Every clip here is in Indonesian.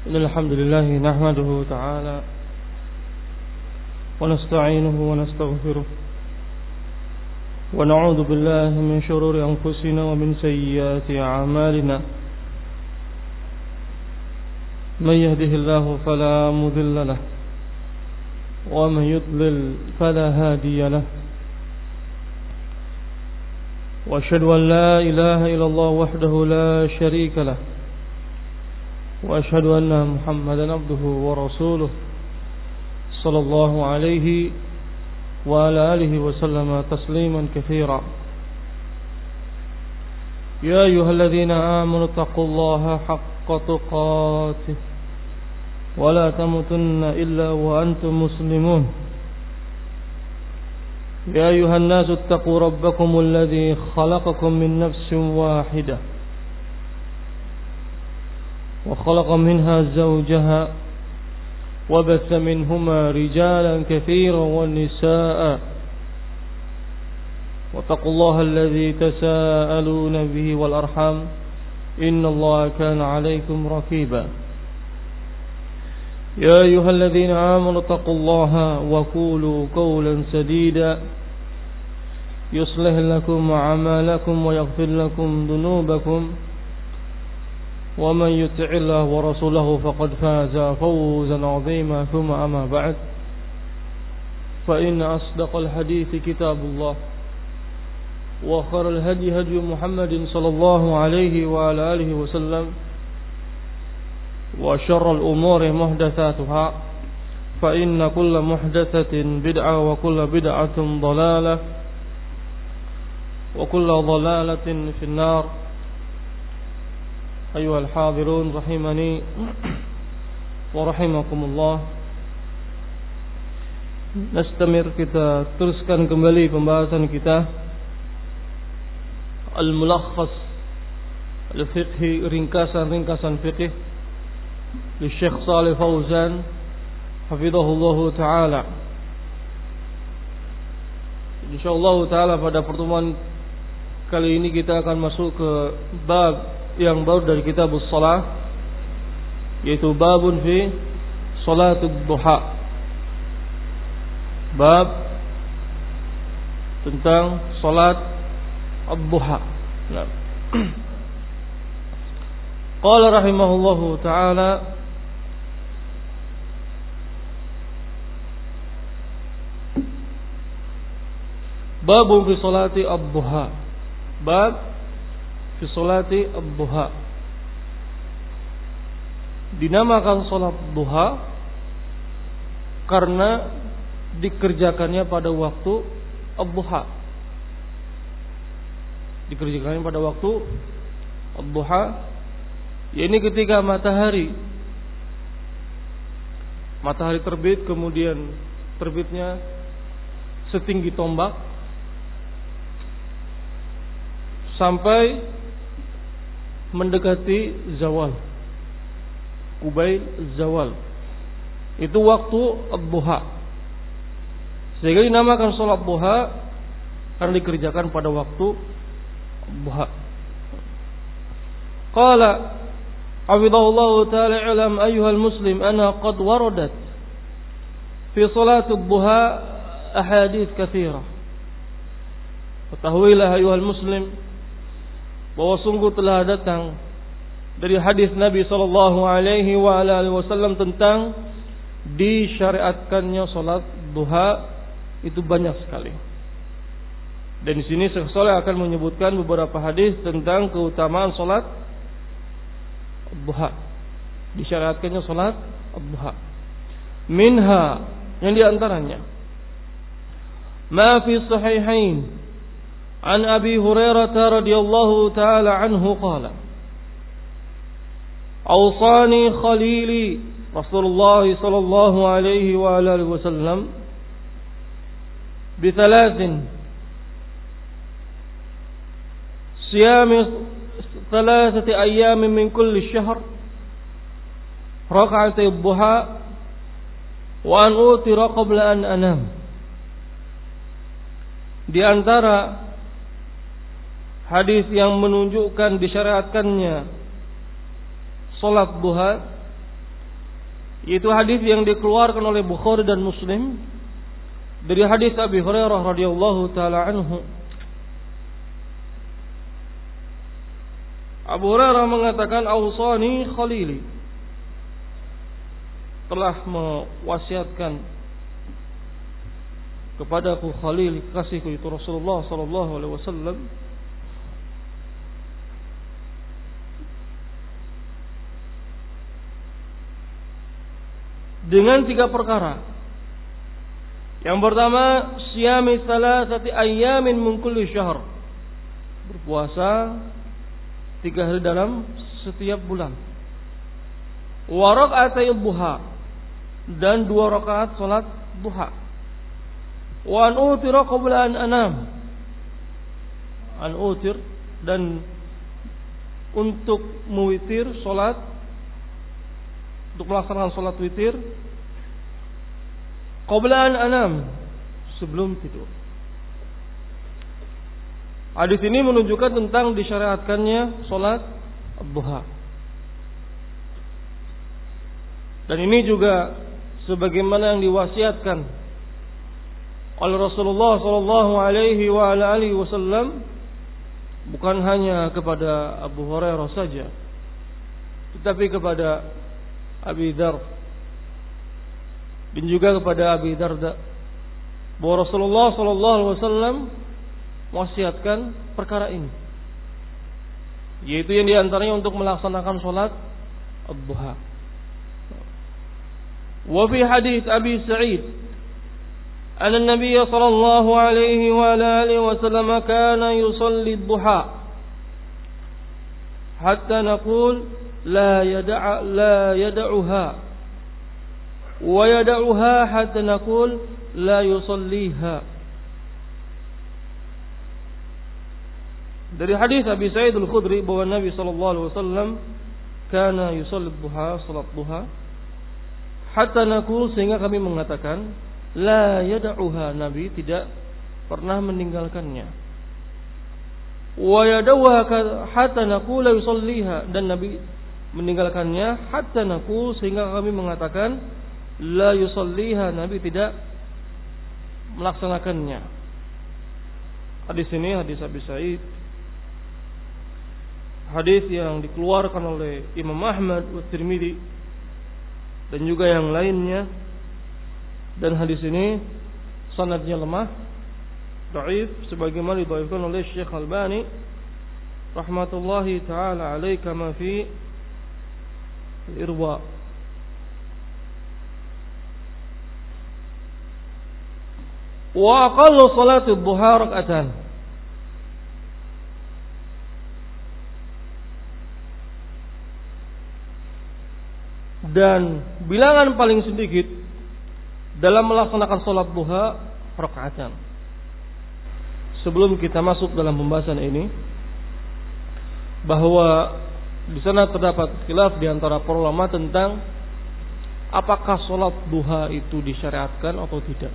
إن الحمد لله نحمده تعالى ونستعينه ونستغفره ونعوذ بالله من شرور أنفسنا ومن سيئات أعمالنا من يهده الله فلا مضل له ومن يضلل فلا هادي له وأشهد أن لا إله إلا الله وحده لا شريك له وأشهد أن محمدا عبده ورسوله صلى الله عليه وعلى آله وسلم تسليما كثيرا يا أيها الذين آمنوا اتقوا الله حق تقاته ولا تموتن إلا وأنتم مسلمون يا أيها الناس اتقوا ربكم الذي خلقكم من نفس واحدة وخلق منها زوجها وبث منهما رجالا كثيرا والنساء واتقوا الله الذي تساءلون به والأرحام إن الله كان عليكم رقيبا يا أيها الذين آمنوا اتقوا الله وقولوا قولا سديدا يصلح لكم أعمالكم ويغفر لكم ذنوبكم ومن يطع الله ورسوله فقد فاز فوزا عظيما ثم أما بعد فإن أصدق الحديث كتاب الله وخير الهدي هدي محمد صلى الله عليه وعلى آله وسلم وشر الأمور محدثاتها فإن كل محدثة بدعة وكل بدعة ضلالة وكل ضلالة في النار. أيها الحاضرون رحمني ورحمكم الله. Nastamir, kita teruskan kembali pembahasan kita Al-Mulakhas Al-Fiqhi, ringkasan-ringkasan fiqh di Syekh Shalih Fauzan hafizahullahu taala. Insyaallah taala pada pertemuan kali ini kita akan masuk ke bab yang baru dari kitabus shalah, yaitu babun fi shalatul duha. Bab tentang salat ad-duha. Nah. Qala rahimahullahu ta'ala babun fi salati ad-duha. Bab fi salati ad-duha. Dinamakan salat duha karena dikerjakannya pada waktu ad-duha. Dikerjakannya pada waktu ad-duha, yakni ketika matahari terbit, kemudian terbitnya setinggi tombak sampai mendekati zawal, kubail zawal. Itu waktu ad-duha. Sehingga dinamakan salat duha karena dikerjakan pada waktu ad-duha. Qala hafizahullahu ta'ala ilam ayyuhal muslim anna qad waradat fi salat ad-duha ahadits katsirah. Ketahuilah ayyuhal muslim bahwa sungguh telah datang dari hadis Nabi sallallahu alaihi wa alihi wasallam tentang disyariatkannya salat duha. Itu banyak sekali. Dan di sini Syekh Shalih akan menyebutkan beberapa hadis tentang keutamaan salat duha. Disyariatkannya salat duha. Minha, yang di antaranya ma fi sahihain an Abi Hurairah radhiyallahu taala anhu qala awsani khalili Rasulullah sallallahu alaihi wa alihi wasallam بثلاث صيام 3 أيام من كل شهر ركعتي الضحى وأن أوتر قبل أن أنام. Di antara hadis yang menunjukkan disyariatkannya salat duha Yaitu hadis yang dikeluarkan oleh Bukhari dan Muslim dari hadis Abi Hurairah radhiyallahu taala anhu. Abu Hurairah mengatakan, "Ausani khalili." Telah mewasiatkan kepadaku khalil, kasihku itu Rasulullah sallallahu alaihi wasallam, dengan 3 perkara. Yang pertama, siyami salasati ayyamin min kulli syahr. Berpuasa 3 hari dalam setiap bulan. Wa rak'atay duha, dan 2 rakaat salat duha. Wa an utira qabla an anam. An utir, dan untuk mewitir salat, untuk melaksanakan salat witir qabla an anam, sebelum tidur. Hadis ini menunjukkan tentang disyariatkannya salat duha. Dan ini juga sebagaimana yang diwasiatkan oleh Rasulullah sallallahu alaihi wa ala alihi wasallam, bukan hanya kepada Abu Hurairah saja, tetapi kepada Abi Dar dan juga kepada Abi Darda, bahwa Rasulullah sallallahu alaihi wasallam mewasiatkan perkara ini, yaitu yang diantaranya untuk melaksanakan salat ad-duha. Wa fi hadits Abi Sa'id anna an-nabiy sallallahu alaihi wa alihi wasallam kana yusalli ad-duha hatta naqul la yad'uha wa yad'uha hatta naqul la yusalliha. Dari hadis Abi Sa'id Al-Khudri bahwa Nabi sallallahu alaihi wasallam kana yusalli duha, salat duha, hatta naqul, sehingga kami mengatakan la yad'uha, Nabi tidak pernah meninggalkannya. Wa yad'uha hatta naqul la yusalliha, dan Nabi meninggalkannya hatta naqul, sehingga kami mengatakan la yusalliha, Nabi tidak melaksanakannya. Hadis ini hadis Abi Sa'id, hadis yang dikeluarkan oleh Imam Ahmad wa Tirmidzi dan juga yang lainnya, dan hadis ini sanadnya lemah, dhaif, sebagaimana didhaifkan oleh Syekh Albani rahmatullahi taala alaihi kama fi Irwa. Wa aqallu salati duha rak'atan, dan bilangan paling sedikit dalam melaksanakan salat duha rakaatan. Sebelum kita masuk dalam pembahasan ini, bahwa di sana terdapat khilaf di antara para ulama tentang apakah salat duha itu disyariatkan atau tidak.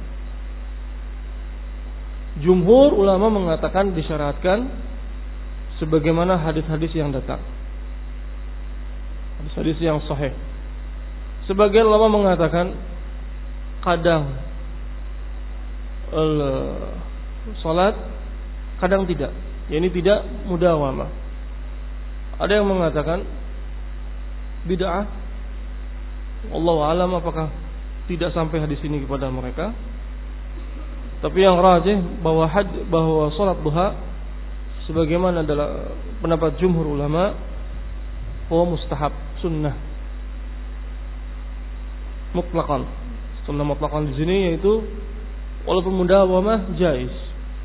Jumhur ulama mengatakan disyariatkan sebagaimana hadis-hadis yang datang, hadis-hadis yang sahih. Sebagian ulama mengatakan kadang salat, kadang tidak. Ini tidak mudawamah. Ada yang mengatakan bid'ah. Wallahu a'lam apakah tidak sampai hadis ini kepada mereka. Tapi yang rajih bahwa salat duha sebagaimana adalah pendapat jumhur ulama, mustahab, sunnah mutlaqan. Sunnah mutlaqan di sini yaitu walaupun mudawamah jaiz.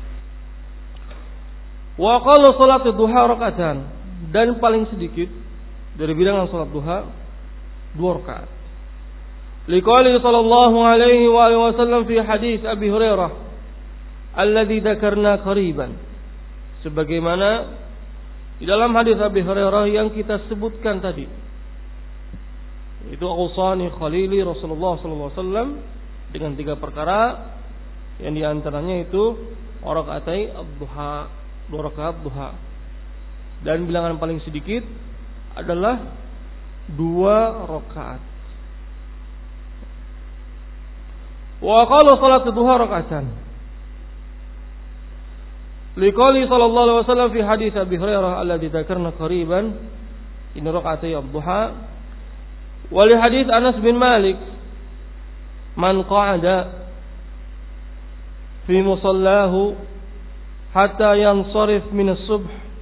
Wa qala salat duha rakaatan, dan paling sedikit dari bilangan salat duha 2 rakaat. Liqali sallallahu alaihi wa sallam fi hadis Abi Hurairah alladzi dzakarna qariban, sebagaimana di dalam hadis Abi Hurairah yang kita sebutkan tadi, itu ausani khalili Rasulullah sallallahu alaihi wasallam dengan 3 perkara, yang diantaranya itu rakaatai ad-duha, 2 rakaat duha, dan bilangan paling sedikit adalah 2 rakaat. Wa aqallu salat duha raka'atan. Liqali sallallahu alaihi wasallam fi hadits Abi Hurairah alladhi dzakarna qariban in raka'atay ad-duha. Wa li hadits Anas bin Malik man qa'ada fi musallahu hatta yansarif min as-subh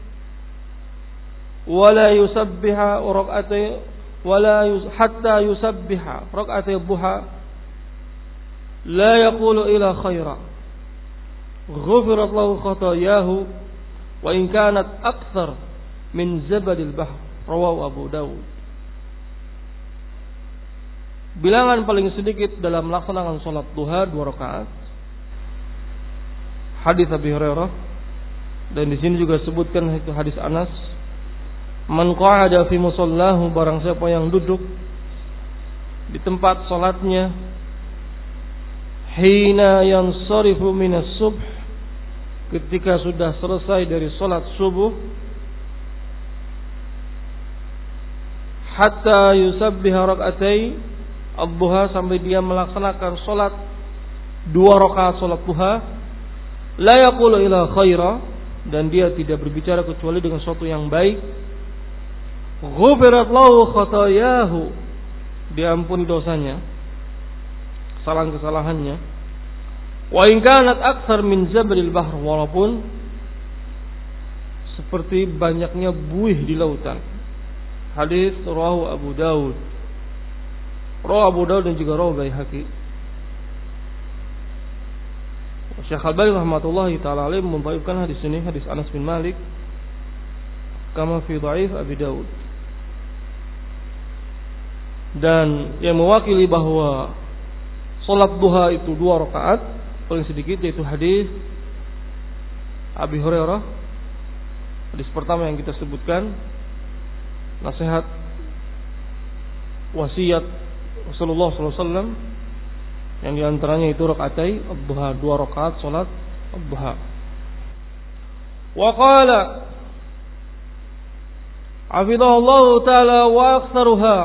wa la yusabbiha rak'atay hatta yusabbiha rak'atay ad-duha la yaqulu ila khaira ghufirat lahu khatayahu wa in kanat akthar min zabadil bahr. Rawahu Abu Dawud. Bilangan paling sedikit dalam melaksanakan salat duha 2 rakaat. Hadis Abi Hurairah, dan di sini juga sebutkan itu hadis Anas. Man qa'ada fi musallahu, barang siapa yang duduk di tempat salatnya hina yansarifu minas subh, ketika sudah selesai dari salat subuh, hatta yusabbiha rak'atay ad-duha, sampai dia melaksanakan salat 2 rakaat salat duha, la yaqulu ila khaira, dan dia tidak berbicara kecuali dengan sesuatu yang baik, ghufirat lahu khatayahu, diampuni dosanya, kesalahan-kesalahannya, wa in kanat aktsar min zabalil bahr, walaupun seperti banyaknya buih di lautan. Hadis rawahu Abu Dawud. Rawahu Abu Dawud dan juga rawahu Baihaqi. Syekh Al-Albani rahmatullahi taala alaihi mendhaifkan hadis ini, hadis Anas bin Malik, kama fi dhaif Abi Dawud. Dan yang mewakili bahwa salat duha itu 2 rakaat paling sedikit, yaitu hadis Abi Hurairah. Hadis pertama yang kita sebutkan, nasihat wasiat Rasulullah SAW, yang diantaranya itu rakaatai ad-duha, 2 rakaat salat ad-duha. Wa qala hafidhahullahu ta'ala wa aktsaruha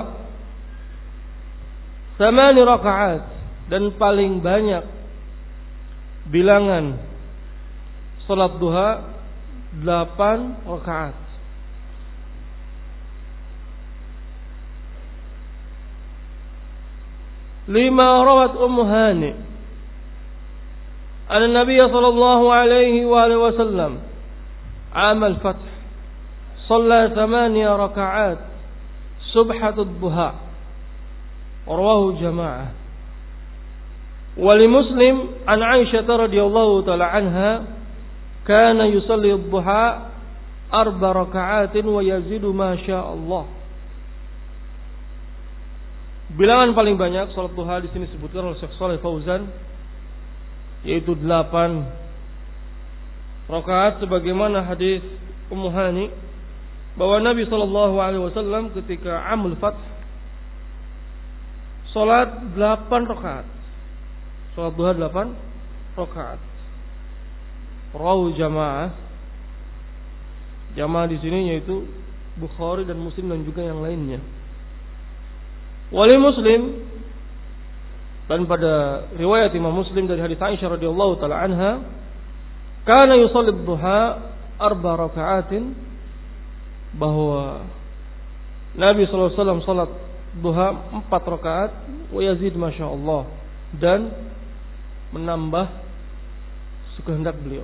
8 rakaat, dan paling banyak bilangan salat duha 8 rakaat. Lima rawat Ummu Hani an Nabi sallallahu alaihi wa sallam عام الفتح صلى 8 ركعات سبحة الضحى رواه جماعة. ولمسلم عن عائشة رضي الله تعالى عنها كان يصلي الضحى 4 ركعات ويزيد ما شاء الله. Bilangan paling banyak salat duha di sini disebutkan oleh Syekh Shalih Fauzan, yaitu 8 rakaat, sebagaimana hadis Ummu Hani bahwa Nabi sallallahu alaihi wasallam ketika Amul Fath salat 8 rakaat. Salat duha 8 rakaat. Rawu jamaah. Jamaah di sini yaitu Bukhari dan Muslim dan juga yang lainnya. Wali Muslim, dan pada riwayat Imam Muslim dari hadits Aisyah radhiyallahu taala anha, kana yusalli duha 4 raka'atin, bahwa Nabi sallallahu alaihi wasallam salat duha 4 rakaat, wa yazid masyaallah, dan menambah sekehendak beliau.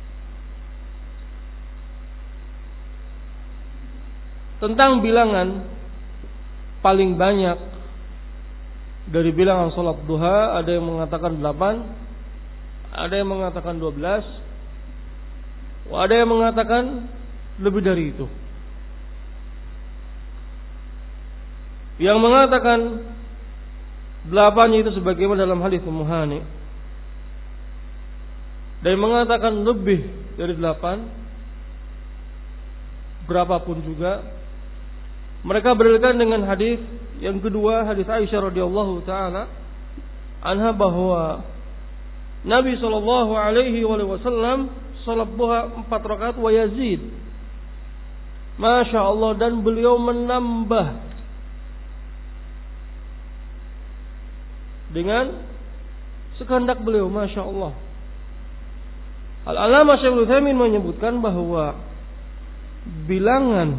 Tentang bilangan paling banyak dari bilangan salat duha, ada yang mengatakan 8, ada yang mengatakan 12, ada yang mengatakan lebih dari itu. Yang mengatakan 8 itu sebagaimana dalam hadis Ummu Hani, dan mengatakan lebih dari 8 berapapun juga, mereka berdalilkan dengan hadis yang kedua, hadis Aisyah radhiyallahu taala anha, bahwa Nabi sallallahu alaihi wasallam salat duha 4 rakaat wa yazid, masya Allah, dan beliau menambah dengan sekehendak beliau, Masya Allah. Al-Allamah Syaikh Utsaimin menyebutkan bahwa bilangan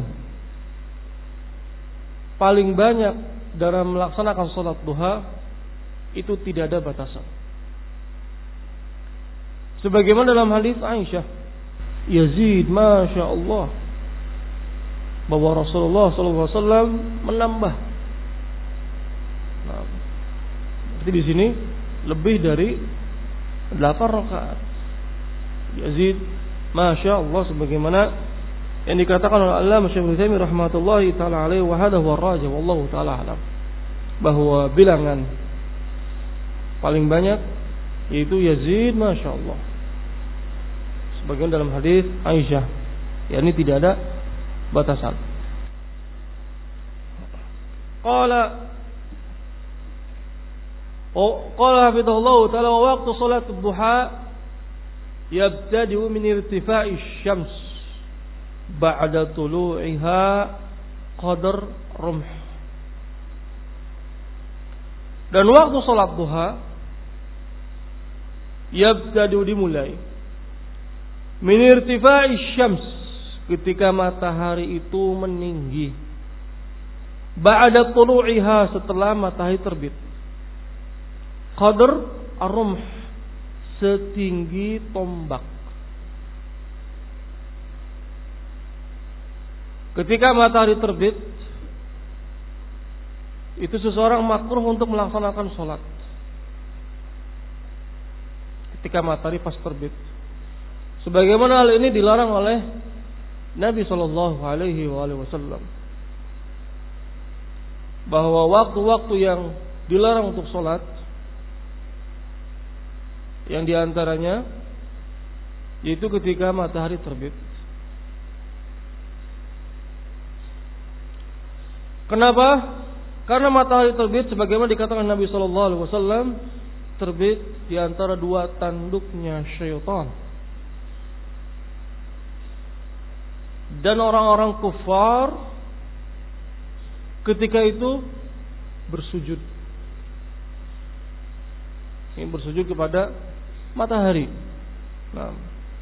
paling banyak dalam melaksanakan sholat duha itu tidak ada batasan. Sebagaimana dalam hadis Aisyah, Yazid, Masya Allah, bahwa Rasulullah SAW menambah. Nah, berarti di sini lebih dari 8 rakaat. Yazid, Masya Allah, sebagaimana yang dikatakan oleh Allamah Syaikh Utsaimin rahmatullahi taala alaihi wa hadha huwa rajih wallahu taala alam, bahwa bilangan paling banyak yaitu Yazid, Masya Allah, sebagaimana dalam hadis Aisyah, yakni tidak ada batasan. Qala hafizahullah taala, wa waqtu salat duha yabtadi'u min irtifa'i syams ba'da tulu'iha qadar rumh. Dan waktu salat duha yabtadi'u, dimulai, min irtifa'i syams, ketika matahari itu meninggi, ba'da tulu'iha, setelah matahari terbit, qadar ar-rumh, setinggi tombak. Ketika matahari terbit, itu seseorang makruh untuk melaksanakan sholat. Ketika matahari pas terbit, sebagaimana hal ini dilarang oleh Nabi Shallallahu Alaihi Wasallam, bahwa waktu-waktu yang dilarang untuk sholat, yang diantaranya yaitu ketika matahari terbit. Kenapa? Karena matahari terbit, sebagaimana dikatakan Nabi Shallallahu Alaihi Wasallam, terbit di antara dua tanduknya syaitan. Dan orang-orang kufar ketika itu bersujud. Ini bersujud kepada matahari. Nah,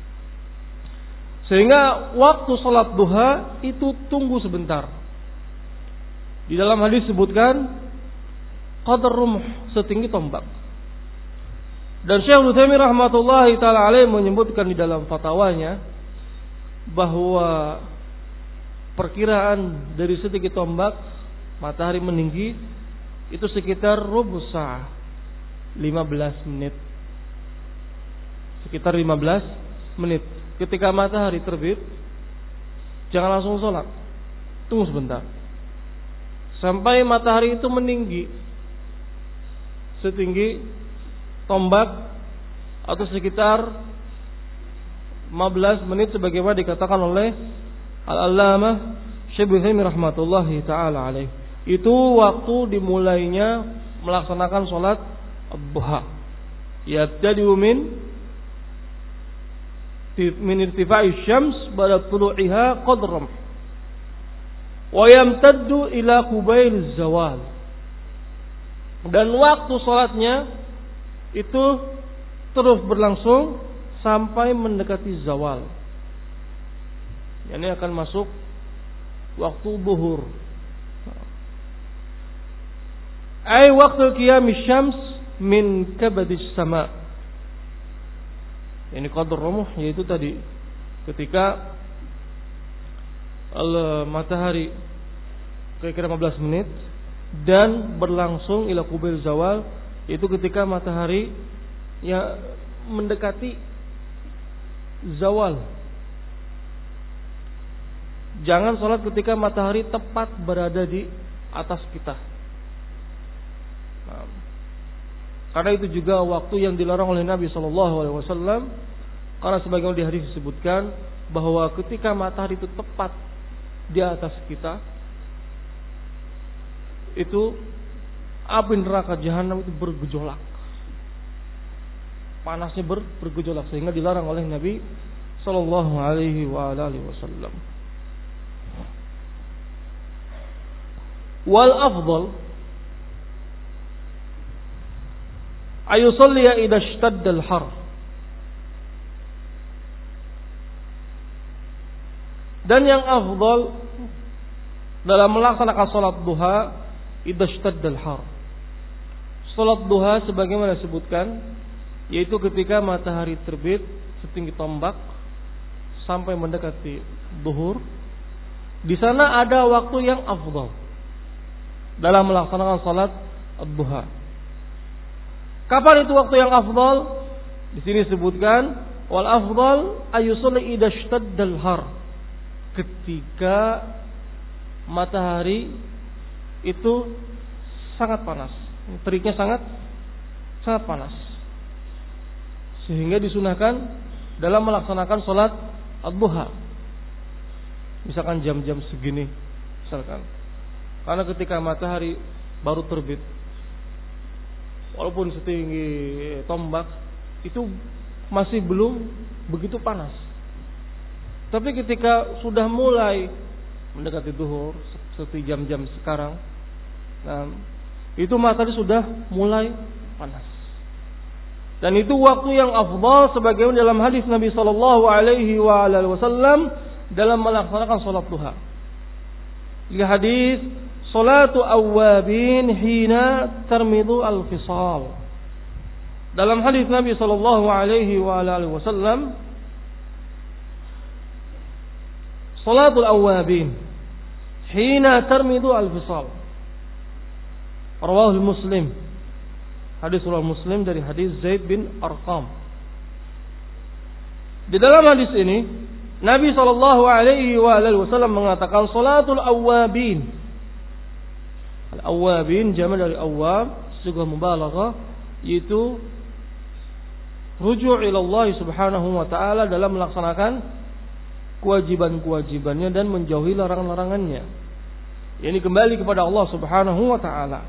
sehingga waktu salat duha itu tunggu sebentar. Di dalam hadis sebutkan qadar rumh, setinggi tombak. Dan Syekh Utsaimin rahmatullahi taala alaihi menyebutkan di dalam fatwanya bahwa perkiraan dari setinggi tombak matahari meninggi itu sekitar rubu sa'ah, 15 menit. Sekitar 15 menit. Ketika matahari terbit, jangan langsung sholat, tunggu sebentar sampai matahari itu meninggi setinggi tombak, atau sekitar 15 menit, sebagaimana dikatakan oleh Al-Allamah Syaikh Utsaimin rahmatullahi taala alaih. Itu waktu dimulainya melaksanakan sholat duha. Yabtadi'u min irtifa'i syams ba'da tulu'iha qadram wa yamtaddu ila qubail zawal. Dan waktu sholatnya itu terus berlangsung sampai mendekati zawal. Ini akan masuk waktu zuhur. Ay waktu qiyamis syams min kabadis sama. Ini qadar rumuh, yaitu tadi ketika matahari kira-kira 15 menit dan berlangsung ila qubail zawal, yaitu ketika matahari ya mendekati zawal. Jangan sholat ketika matahari tepat berada di atas kita. Nah, karena itu juga waktu yang dilarang oleh Nabi SAW. Karena sebagaimana di hadis disebutkan bahwa ketika matahari itu tepat di atas kita, itu api neraka jahanam itu bergejolak, panasnya bergejolak, sehingga dilarang oleh Nabi Sallallahu Alaihi Wasallam. Wal afdal ayusalliya idza ishtaddal har. Dan yang afdal dalam melaksanakan salat duha idza ishtaddal har. Salat duha sebagaimana disebutkan yaitu ketika matahari terbit setinggi tombak sampai mendekati zuhur. Di sana ada waktu yang afdal dalam melaksanakan salat duha. Kapan itu waktu yang afdal? Di sini disebutkan wal afdal ayusalli idza ishtaddal har. Ketika matahari itu sangat panas, teriknya sangat panas, sehingga disunahkan dalam melaksanakan salat ad-duha. Misalkan jam-jam segini, misalkan, karena ketika matahari baru terbit, walaupun setinggi tombak, itu masih belum begitu panas. Tapi ketika sudah mulai mendekati zuhur, seperti jam-jam sekarang, nah, itu matahari sudah mulai panas. Dan itu waktu yang afdal sebagaimana dalam hadis Nabi sallallahu alaihi wasallam dalam melaksanakan salat duha. Di hadis salatu awwabin hina tarmidu al-fisal. Dalam hadis Nabi sallallahu alaihi wasallam salatul awwabin hina tarmidu al-fisal. Rawahu Muslim. Hadis riwayat Muslim dari hadis Zaid bin Arqam. Di dalam hadis ini Nabi sallallahu alaihi wasallam mengatakan salatul awwabin. Al-awwabin jama' dari awwab, sigah mubalaghah, yaitu ruju' ila Allah Subhanahu wa taala dalam melaksanakan kewajiban-kewajibannya dan menjauhi larangan-larangannya. Yani kembali kepada Allah Subhanahu wa taala.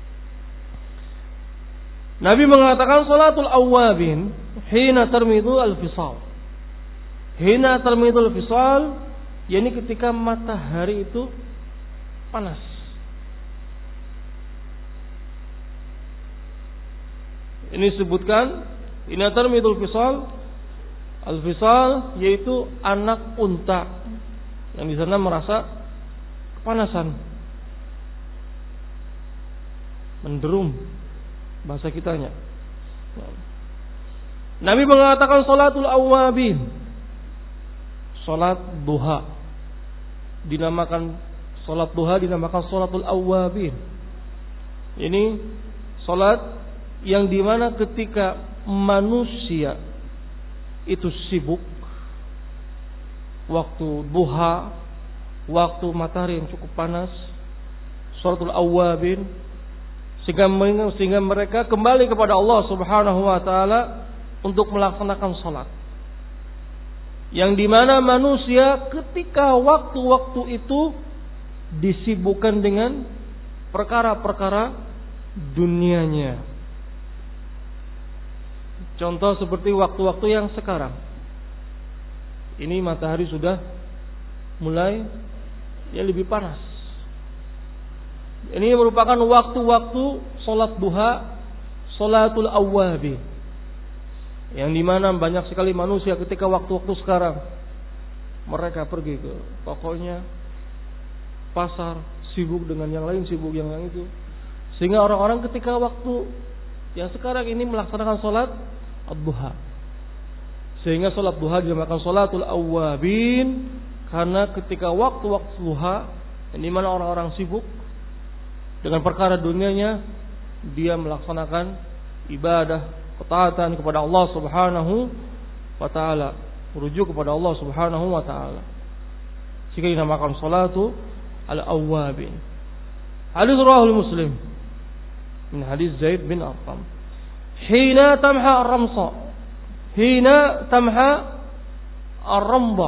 Nabi mengatakan salatul awwabin hina tarmidu al-fisal. Hina tarmidu al-fisal, yani ketika matahari itu panas. Ini disebutkan hina tarmidu al-fisal. Al-fisal yaitu anak unta yang di sana merasa kepanasan, menderum bahasa kitanya. Nabi mengatakan salatul awwabin, salat duha dinamakan salat duha dinamakan salatul awwabin. Ini salat yang dimana ketika manusia itu sibuk waktu duha, waktu matahari yang cukup panas, salatul awwabin, sehingga mereka kembali kepada Allah Subhanahu wa taala untuk melaksanakan salat. Yang dimana manusia ketika waktu-waktu itu disibukkan dengan perkara-perkara dunianya. Contoh seperti waktu-waktu yang sekarang. Ini matahari sudah mulai lebih panas. Ini merupakan waktu-waktu salat duha, salatul awwabi. Yang dimana banyak sekali manusia ketika waktu-waktu sekarang mereka pergi ke tokonya, pasar, sibuk dengan yang lain, sibuk yang itu. Sehingga orang-orang ketika waktu yang sekarang ini melaksanakan salat ad-duha. Sehingga salat duha dinamakan salatul awwabin, karena ketika waktu-waktu duha di mana orang-orang sibuk dengan perkara dunianya, dia melaksanakan ibadah, ketaatan kepada Allah Subhanahu wa taala, merujuk kepada Allah Subhanahu wa taala. Sehingga dinamakan salatu al-awwabin. Hadis riwayat Muslim min hadis Zaid bin Arqam. Hina tamha ar-ramsa, hina tamha ar-ramba,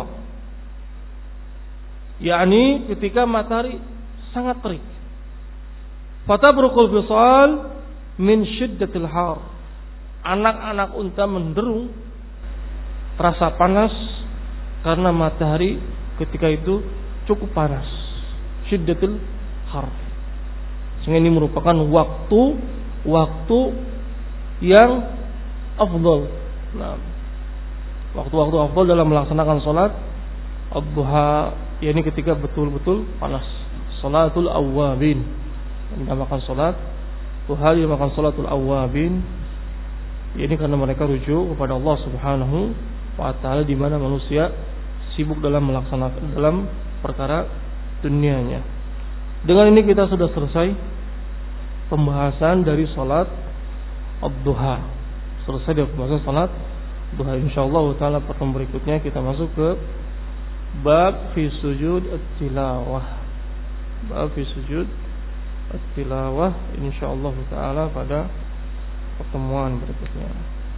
yakni ketika matahari sangat terik. Fatabrukul fisal min syiddatil har, anak-anak unta menderung terasa panas karena matahari ketika itu cukup panas, syiddatil har. Sehingga ini merupakan waktu yang afdal. Nah, waktu-waktu afdal dalam melaksanakan salat ad-duha, yakni ketika betul-betul panas. Salatul awwabin. Dinamakan salat duha, dinamakan salatul awwabin. Ini karena mereka rujuk kepada Allah Subhanahu wa taala, di mana manusia sibuk dalam melaksanakan dalam perkara dunianya. Dengan ini kita sudah selesai pembahasan dari salat ad-duha. Selesai dari pembahasan salat duha. Insyaallah taala pertemuan berikutnya kita masuk ke bab fi sujud at-tilawah. Bab fi sujud at-tilawah insyaallah taala pada pertemuan berikutnya.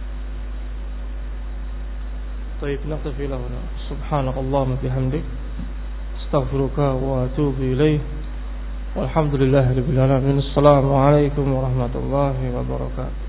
Baik, naktafi lahuna. Subhanakallahumma bihamdik, astaghfiruka wa atubu ilaik. Walhamdulillahirabbil alamin. Assalamu alaikum warahmatullahi wabarakatuh.